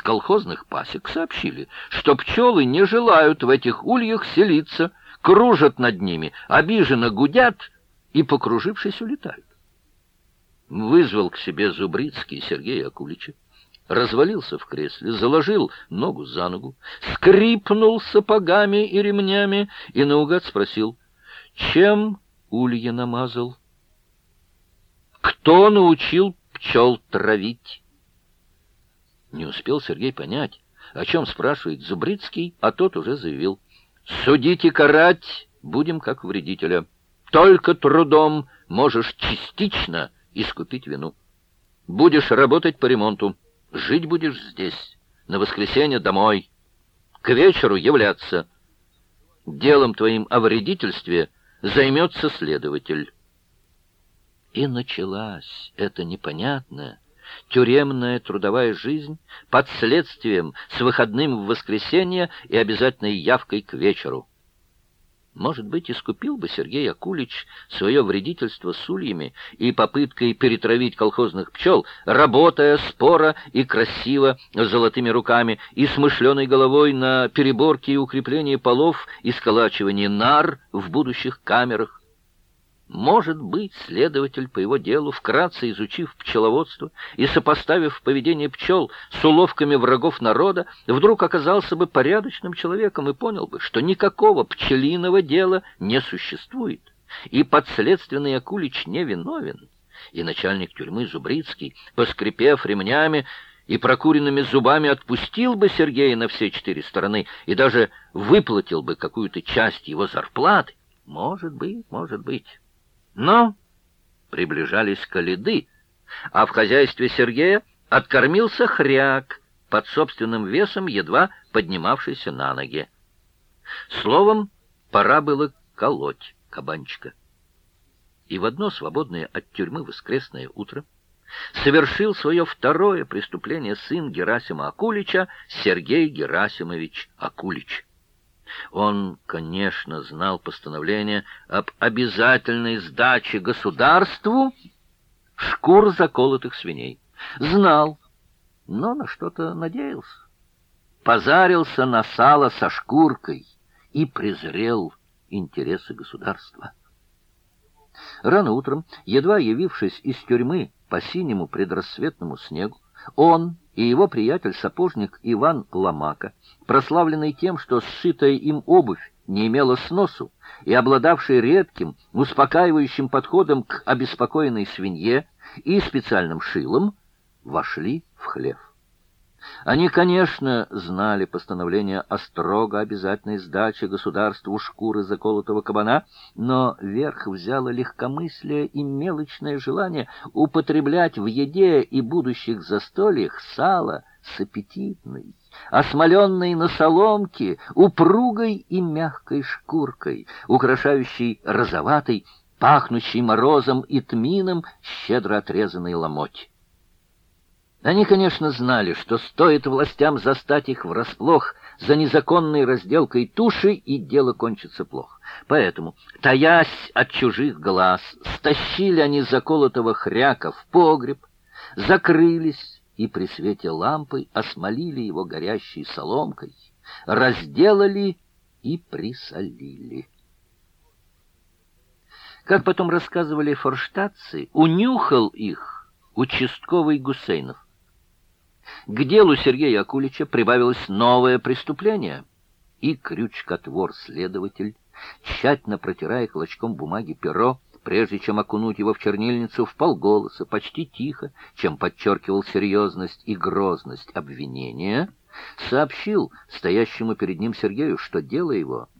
колхозных пасек сообщили, что пчелы не желают в этих ульях селиться, кружат над ними, обиженно гудят и, покружившись, улетают. Вызвал к себе Зубрицкий Сергея Акулича, развалился в кресле, заложил ногу за ногу, скрипнул сапогами и ремнями и наугад спросил: чем улья намазал? Кто научил пчел травить? Не успел Сергей понять, о чем спрашивает Зубрицкий, а тот уже заявил: судить и карать будем как вредителя. Только трудом можешь частично искупить вину. Будешь работать по ремонту, жить будешь здесь, на воскресенье домой, к вечеру являться. Делом твоим о вредительстве займется следователь. И началась эта непонятная тюремная трудовая жизнь под следствием с выходным в воскресенье и обязательной явкой к вечеру. Может быть, искупил бы Сергей Акулич свое вредительство с ульями и попыткой перетравить колхозных пчел, работая споро и красиво, золотыми руками и смышленой головой на переборке и укреплении полов и сколачивании нар в будущих камерах. Может быть, следователь по его делу, вкратце изучив пчеловодство и сопоставив поведение пчел с уловками врагов народа, вдруг оказался бы порядочным человеком и понял бы, что никакого пчелиного дела не существует, и подследственный Акулич не виновен, и начальник тюрьмы Зубрицкий, поскрипев ремнями и прокуренными зубами, отпустил бы Сергея на все 4 стороны и даже выплатил бы какую-то часть его зарплаты. Может быть, может быть. Но приближались коляды, а в хозяйстве Сергея откормился хряк, под собственным весом едва поднимавшийся на ноги. Словом, пора было колоть кабанчика. И в одно свободное от тюрьмы воскресное утро совершил свое второе преступление сын Герасима Акулича, Сергей Герасимович Акулич. Он, конечно, знал постановление об обязательной сдаче государству шкур заколотых свиней. Знал, но на что-то надеялся. Позарился на сало со шкуркой и презрел интересы государства. Рано утром, едва явившись из тюрьмы по синему предрассветному снегу, он и его приятель-сапожник Иван Ломака, прославленный тем, что сшитая им обувь не имела сносу, и обладавший редким, успокаивающим подходом к обеспокоенной свинье и специальным шилом, вошли в хлев. Они, конечно, знали постановление о строго обязательной сдаче государству шкуры заколотого кабана, но верх взяло легкомыслие и мелочное желание употреблять в еде и будущих застольях сало с аппетитной, осмоленной на соломке, упругой и мягкой шкуркой, украшающей розоватой, пахнущей морозом и тмином щедро отрезанной ломоть. Они, конечно, знали, что стоит властям застать их врасплох за незаконной разделкой туши, и дело кончится плохо. Поэтому, таясь от чужих глаз, стащили они заколотого хряка в погреб, закрылись и при свете лампы осмолили его горящей соломкой, разделали и присолили. Как потом рассказывали форштадтцы, унюхал их участковый Гусейнов. К делу Сергея Акулича прибавилось новое преступление, и крючкотвор-следователь, тщательно протирая клочком бумаги перо, прежде чем окунуть его в чернильницу, вполголоса, почти тихо, чем подчеркивал серьезность и грозность обвинения, сообщил стоящему перед ним Сергею, что дело его